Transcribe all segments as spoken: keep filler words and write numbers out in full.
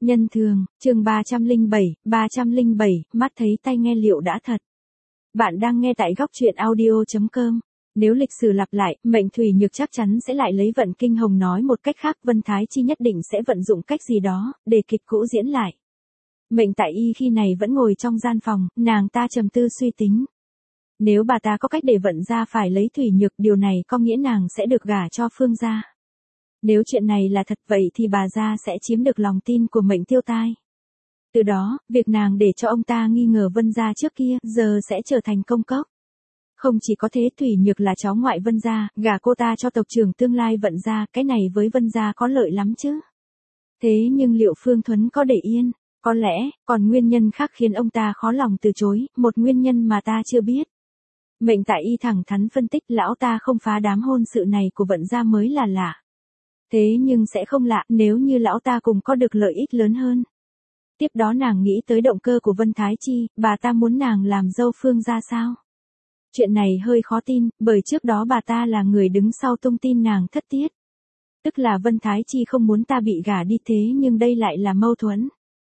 Nhân thường, chương ba trăm lẻ bảy, ba trăm lẻ bảy, mắt thấy tai nghe liệu đã thật. Bạn đang nghe tại góc truyện audio chấm com. Nếu lịch sử lặp lại, mệnh Thủy Nhược chắc chắn sẽ lại lấy vận kinh hồng, nói một cách khác, Vân Thái Chi nhất định sẽ vận dụng cách gì đó, để kịch cũ diễn lại. Mệnh Tại Y khi này vẫn ngồi trong gian phòng, nàng ta trầm tư suy tính. Nếu bà ta có cách để vận ra phải lấy Thủy Nhược, điều này có nghĩa nàng sẽ được gả cho Phương gia. Nếu chuyện này là thật vậy thì bà gia sẽ chiếm được lòng tin của Mệnh Tiêu Tai. Từ đó, việc nàng để cho ông ta nghi ngờ Vân gia trước kia, giờ sẽ trở thành công cốc. Không chỉ có thế, Thủy Nhược là cháu ngoại Vân gia, gả cô ta cho tộc trưởng tương lai Vận gia, cái này với Vân gia có lợi lắm chứ. Thế nhưng liệu Phương Thuấn có để yên? Có lẽ, còn nguyên nhân khác khiến ông ta khó lòng từ chối, một nguyên nhân mà ta chưa biết. Mệnh Tại Y thẳng thắn phân tích, lão ta không phá đám hôn sự này của Vận gia mới là lạ. Thế nhưng sẽ không lạ nếu như lão ta cùng có được lợi ích lớn hơn. Tiếp đó nàng nghĩ tới động cơ của Vân Thái Chi, bà ta muốn nàng làm dâu Phương gia sao? Chuyện này hơi khó tin, bởi trước đó bà ta là người đứng sau tung tin nàng thất tiết. Tức là Vân Thái Chi không muốn ta bị gả đi, thế nhưng đây lại là mâu thuẫn.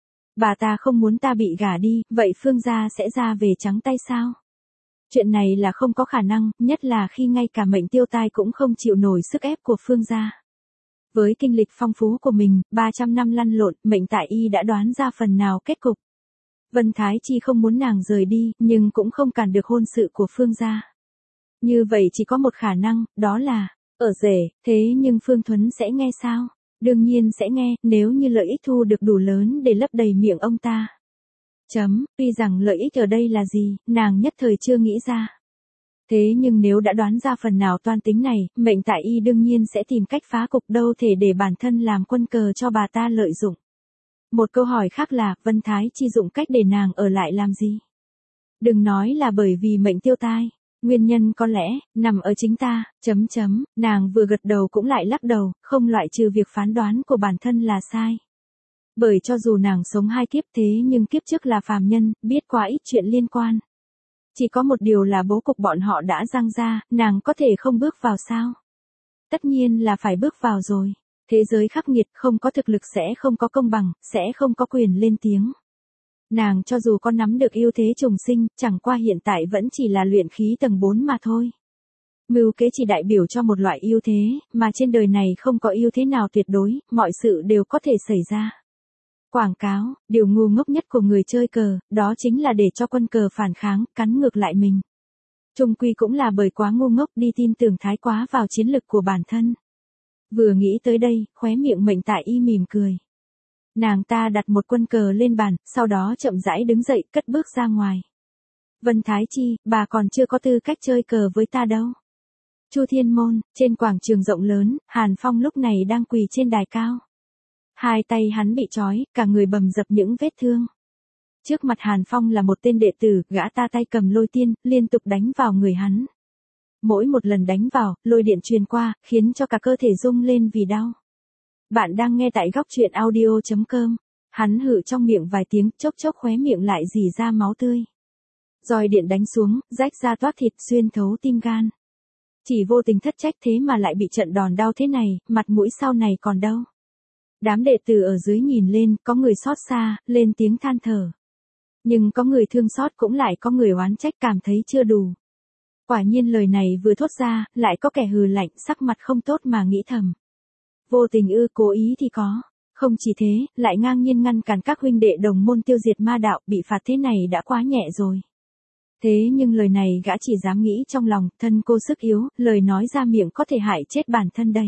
Bà ta không muốn ta bị gả đi, vậy Phương gia sẽ ra về trắng tay sao? Chuyện này là không có khả năng, nhất là khi ngay cả Mệnh Tiêu Tai cũng không chịu nổi sức ép của Phương gia. Với kinh lịch phong phú của mình, ba trăm năm lăn lộn, Mệnh Tại Y đã đoán ra phần nào kết cục. Vân Thái Chi không muốn nàng rời đi, nhưng cũng không cản được hôn sự của Phương gia. Như vậy chỉ có một khả năng, đó là, ở rể, thế nhưng Phương Thuấn sẽ nghe sao? Đương nhiên sẽ nghe, nếu như lợi ích thu được đủ lớn để lấp đầy miệng ông ta. Chấm, tuy rằng lợi ích ở đây là gì, nàng nhất thời chưa nghĩ ra. Thế nhưng nếu đã đoán ra phần nào toan tính này, Mệnh Tại Y đương nhiên sẽ tìm cách phá cục, đâu thể để bản thân làm quân cờ cho bà ta lợi dụng. Một câu hỏi khác là, Vân Thái Chi dụng cách để nàng ở lại làm gì? Đừng nói là bởi vì Mệnh Tiêu Tai, nguyên nhân có lẽ, nằm ở chính ta, chấm chấm, nàng vừa gật đầu cũng lại lắc đầu, không loại trừ việc phán đoán của bản thân là sai. Bởi cho dù nàng sống hai kiếp thế nhưng kiếp trước là phàm nhân, biết quá ít chuyện liên quan. Chỉ có một điều là bố cục bọn họ đã giăng ra, nàng có thể không bước vào sao? Tất nhiên là phải bước vào rồi. Thế giới khắc nghiệt, không có thực lực sẽ không có công bằng, sẽ không có quyền lên tiếng. Nàng cho dù có nắm được ưu thế trùng sinh, chẳng qua hiện tại vẫn chỉ là luyện khí tầng bốn mà thôi. Mưu kế chỉ đại biểu cho một loại ưu thế, mà trên đời này không có ưu thế nào tuyệt đối, mọi sự đều có thể xảy ra. Quảng cáo, điều ngu ngốc nhất của người chơi cờ, đó chính là để cho quân cờ phản kháng, cắn ngược lại mình. Chung quy cũng là bởi quá ngu ngốc đi tin tưởng thái quá vào chiến lực của bản thân. Vừa nghĩ tới đây, khóe miệng Mệnh Tại Y mỉm cười. Nàng ta đặt một quân cờ lên bàn, sau đó chậm rãi đứng dậy, cất bước ra ngoài. Vân Thái Chi, bà còn chưa có tư cách chơi cờ với ta đâu. Chu Thiên Môn, trên quảng trường rộng lớn, Hàn Phong lúc này đang quỳ trên đài cao. Hai tay hắn bị trói, cả người bầm dập những vết thương. Trước mặt Hàn Phong là một tên đệ tử, gã ta tay cầm lôi tiên, liên tục đánh vào người hắn. Mỗi một lần đánh vào, lôi điện truyền qua, khiến cho cả cơ thể rung lên vì đau. Bạn đang nghe tại góc truyện audio chấm com. Hắn hự trong miệng vài tiếng, chốc chốc khóe miệng lại rỉ ra máu tươi. Roi điện đánh xuống, rách ra toát thịt, xuyên thấu tim gan. Chỉ vô tình thất trách thế mà lại bị trận đòn đau thế này, mặt mũi sau này còn đâu. Đám đệ tử ở dưới nhìn lên, có người xót xa, lên tiếng than thở. Nhưng có người thương xót cũng lại có người oán trách, cảm thấy chưa đủ. Quả nhiên lời này vừa thốt ra, lại có kẻ hừ lạnh, sắc mặt không tốt mà nghĩ thầm. Vô tình ư, cố ý thì có. Không chỉ thế, lại ngang nhiên ngăn cản các huynh đệ đồng môn tiêu diệt ma đạo, bị phạt thế này đã quá nhẹ rồi. Thế nhưng lời này gã chỉ dám nghĩ trong lòng, thân cô sức yếu, lời nói ra miệng có thể hại chết bản thân đấy.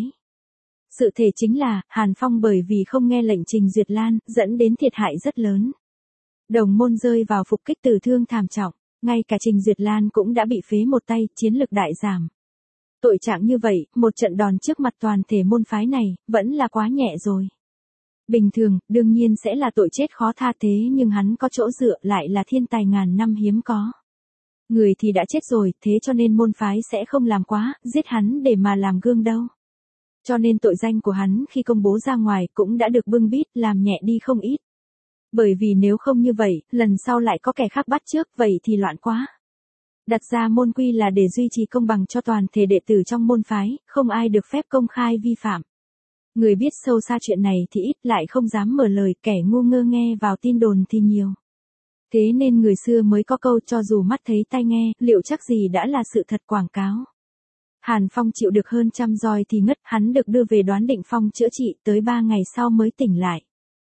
Sự thể chính là, Hàn Phong bởi vì không nghe lệnh Trình Duyệt Lan, dẫn đến thiệt hại rất lớn. Đồng môn rơi vào phục kích tử thương thảm trọng, ngay cả Trình Duyệt Lan cũng đã bị phế một tay, chiến lực đại giảm. Tội trạng như vậy, một trận đòn trước mặt toàn thể môn phái này, vẫn là quá nhẹ rồi. Bình thường, đương nhiên sẽ là tội chết khó tha, thế nhưng hắn có chỗ dựa, lại là thiên tài ngàn năm hiếm có. Người thì đã chết rồi, thế cho nên môn phái sẽ không làm quá, giết hắn để mà làm gương đâu. Cho nên tội danh của hắn khi công bố ra ngoài cũng đã được bưng bít, làm nhẹ đi không ít. Bởi vì nếu không như vậy, lần sau lại có kẻ khác bắt trước, vậy thì loạn quá. Đặt ra môn quy là để duy trì công bằng cho toàn thể đệ tử trong môn phái, không ai được phép công khai vi phạm. Người biết sâu xa chuyện này thì ít, lại không dám mở lời, kẻ ngu ngơ nghe vào tin đồn thì nhiều. Thế nên người xưa mới có câu cho dù mắt thấy tai nghe, liệu chắc gì đã là sự thật quảng cáo. Hàn Phong chịu được hơn trăm roi thì ngất, hắn được đưa về Đoán Định Phong chữa trị, tới ba ngày sau mới tỉnh lại.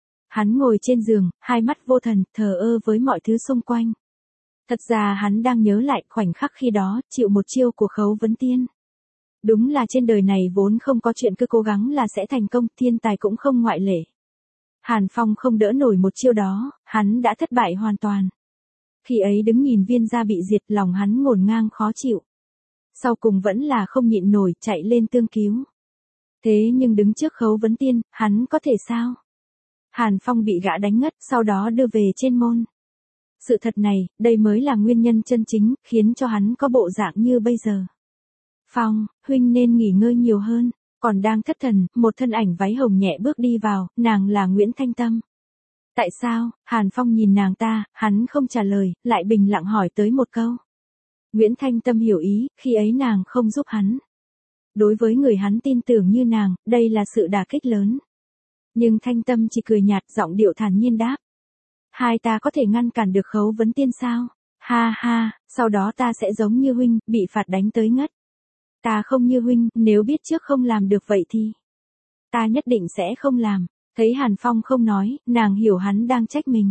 Hắn ngồi trên giường, hai mắt vô thần, thờ ơ với mọi thứ xung quanh. Thật ra hắn đang nhớ lại khoảnh khắc khi đó, chịu một chiêu của Khấu Vấn Tiên. Đúng là trên đời này vốn không có chuyện cứ cố gắng là sẽ thành công, thiên tài cũng không ngoại lệ. Hàn Phong không đỡ nổi một chiêu đó, hắn đã thất bại hoàn toàn. Khi ấy đứng nhìn Viên gia bị diệt, lòng hắn ngổn ngang khó chịu. Sau cùng vẫn là không nhịn nổi, chạy lên tương cứu. Thế nhưng đứng trước Khấu Vấn Tiên, hắn có thể sao? Hàn Phong bị gã đánh ngất, sau đó đưa về trên môn. Sự thật này, đây mới là nguyên nhân chân chính, khiến cho hắn có bộ dạng như bây giờ. Phong, huynh nên nghỉ ngơi nhiều hơn. Còn đang thất thần, một thân ảnh váy hồng nhẹ bước đi vào, nàng là Nguyễn Thanh Tâm. Tại sao? Hàn Phong nhìn nàng ta, hắn không trả lời, lại bình lặng hỏi tới một câu. Nguyễn Thanh Tâm hiểu ý, khi ấy nàng không giúp hắn. Đối với người hắn tin tưởng như nàng, đây là sự đả kích lớn. Nhưng Thanh Tâm chỉ cười nhạt, giọng điệu thản nhiên đáp. Hai ta có thể ngăn cản được Khấu Vấn Tiên sao? Ha ha, sau đó ta sẽ giống như huynh, bị phạt đánh tới ngất. Ta không như huynh, nếu biết trước không làm được vậy thì ta nhất định sẽ không làm. Thấy Hàn Phong không nói, nàng hiểu hắn đang trách mình.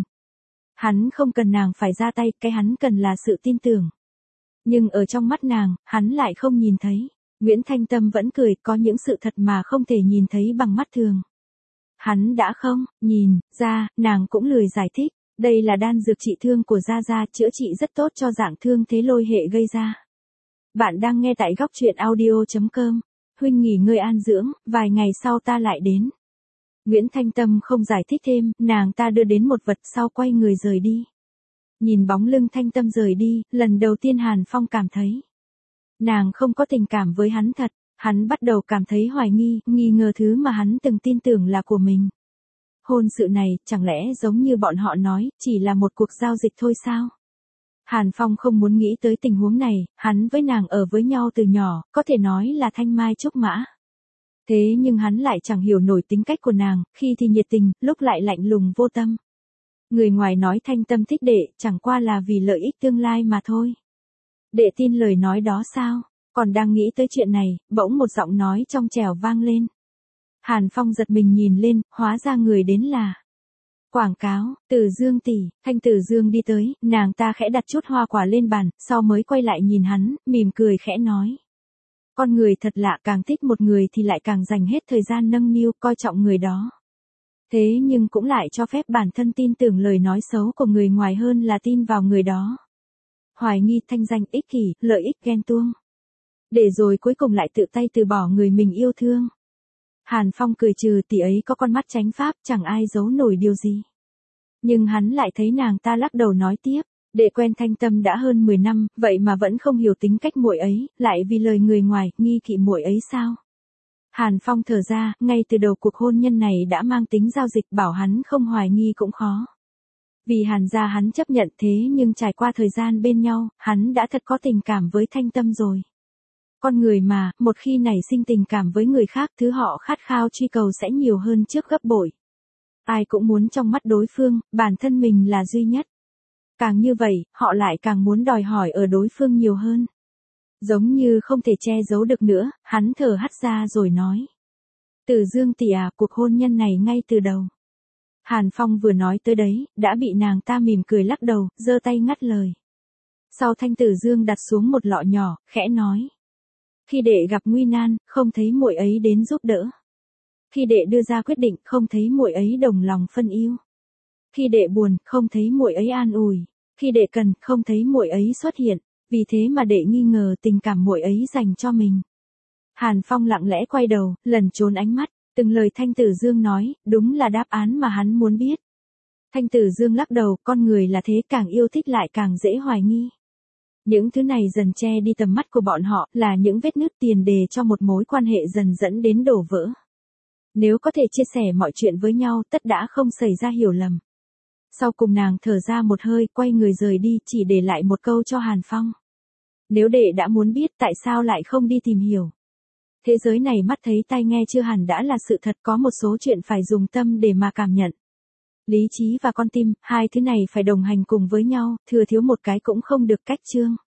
Hắn không cần nàng phải ra tay, cái hắn cần là sự tin tưởng. Nhưng ở trong mắt nàng, hắn lại không nhìn thấy. Nguyễn Thanh Tâm vẫn cười, có những sự thật mà không thể nhìn thấy bằng mắt thường. Hắn đã không nhìn ra, nàng cũng lười giải thích. Đây là đan dược trị thương của Gia Gia, chữa trị rất tốt cho dạng thương thế lôi hệ gây ra. Bạn đang nghe tại góc truyện audio chấm com. Huynh nghỉ ngơi an dưỡng, vài ngày sau ta lại đến. Nguyễn Thanh Tâm không giải thích thêm, nàng ta đưa đến một vật sau quay người rời đi. Nhìn bóng lưng Thanh Tâm rời đi, lần đầu tiên Hàn Phong cảm thấy nàng không có tình cảm với hắn thật. Hắn bắt đầu cảm thấy hoài nghi, nghi ngờ thứ mà hắn từng tin tưởng là của mình. Hôn sự này, chẳng lẽ giống như bọn họ nói, chỉ là một cuộc giao dịch thôi sao? Hàn Phong không muốn nghĩ tới tình huống này, hắn với nàng ở với nhau từ nhỏ, có thể nói là thanh mai trúc mã. Thế nhưng hắn lại chẳng hiểu nổi tính cách của nàng, khi thì nhiệt tình, lúc lại lạnh lùng vô tâm. Người ngoài nói Thanh Tâm thích đệ, chẳng qua là vì lợi ích tương lai mà thôi. Đệ tin lời nói đó sao? Còn đang nghĩ tới chuyện này, bỗng một giọng nói trong trẻo vang lên. Hàn Phong giật mình nhìn lên, hóa ra người đến là quảng cáo. Từ Dương tỷ. Thanh Từ Dương đi tới, nàng ta khẽ đặt chút hoa quả lên bàn, sau mới quay lại nhìn hắn, mỉm cười khẽ nói. Con người thật lạ, càng thích một người thì lại càng dành hết thời gian nâng niu, coi trọng người đó. Thế nhưng cũng lại cho phép bản thân tin tưởng lời nói xấu của người ngoài hơn là tin vào người đó. Hoài nghi, thanh danh, ích kỷ, lợi ích, ghen tuông. Để rồi cuối cùng lại tự tay từ bỏ người mình yêu thương. Hàn Phong cười trừ, tỷ ấy có con mắt chánh pháp, chẳng ai giấu nổi điều gì. Nhưng hắn lại thấy nàng ta lắc đầu nói tiếp, đệ quen Thanh Tâm đã hơn mười năm, vậy mà vẫn không hiểu tính cách muội ấy, lại vì lời người ngoài, nghi kỵ muội ấy sao? Hàn Phong thở ra, ngay từ đầu cuộc hôn nhân này đã mang tính giao dịch, bảo hắn không hoài nghi cũng khó. Vì Hàn gia hắn chấp nhận, thế nhưng trải qua thời gian bên nhau, hắn đã thật có tình cảm với Thanh Tâm rồi. Con người mà, một khi nảy sinh tình cảm với người khác, thứ họ khát khao truy cầu sẽ nhiều hơn trước gấp bội. Ai cũng muốn trong mắt đối phương, bản thân mình là duy nhất. Càng như vậy, họ lại càng muốn đòi hỏi ở đối phương nhiều hơn. Giống như không thể che giấu được nữa, hắn thở hắt ra rồi nói. Từ Dương tỷ à, cuộc hôn nhân này ngay từ đầu. Hàn Phong vừa nói tới đấy, đã bị nàng ta mỉm cười lắc đầu, giơ tay ngắt lời. Sau Thanh Tử Dương đặt xuống một lọ nhỏ, khẽ nói. Khi đệ gặp nguy nan, không thấy muội ấy đến giúp đỡ. Khi đệ đưa ra quyết định, không thấy muội ấy đồng lòng phân yêu. Khi đệ buồn, không thấy muội ấy an ủi. Khi đệ cần, không thấy muội ấy xuất hiện. Vì thế mà đệ nghi ngờ tình cảm muội ấy dành cho mình. Hàn Phong lặng lẽ quay đầu, lẩn trốn ánh mắt. Từng lời Thanh Tử Dương nói, đúng là đáp án mà hắn muốn biết. Thanh Tử Dương lắc đầu, con người là thế, càng yêu thích lại càng dễ hoài nghi. Những thứ này dần che đi tầm mắt của bọn họ, là những vết nứt tiền đề cho một mối quan hệ dần dẫn đến đổ vỡ. Nếu có thể chia sẻ mọi chuyện với nhau, tất đã không xảy ra hiểu lầm. Sau cùng nàng thở ra một hơi, quay người rời đi, chỉ để lại một câu cho Hàn Phong. Nếu đệ đã muốn biết, tại sao lại không đi tìm hiểu? Thế giới này mắt thấy tai nghe chưa hẳn đã là sự thật, có một số chuyện phải dùng tâm để mà cảm nhận. Lý trí và con tim, hai thứ này phải đồng hành cùng với nhau, thừa thiếu một cái cũng không được cách chương.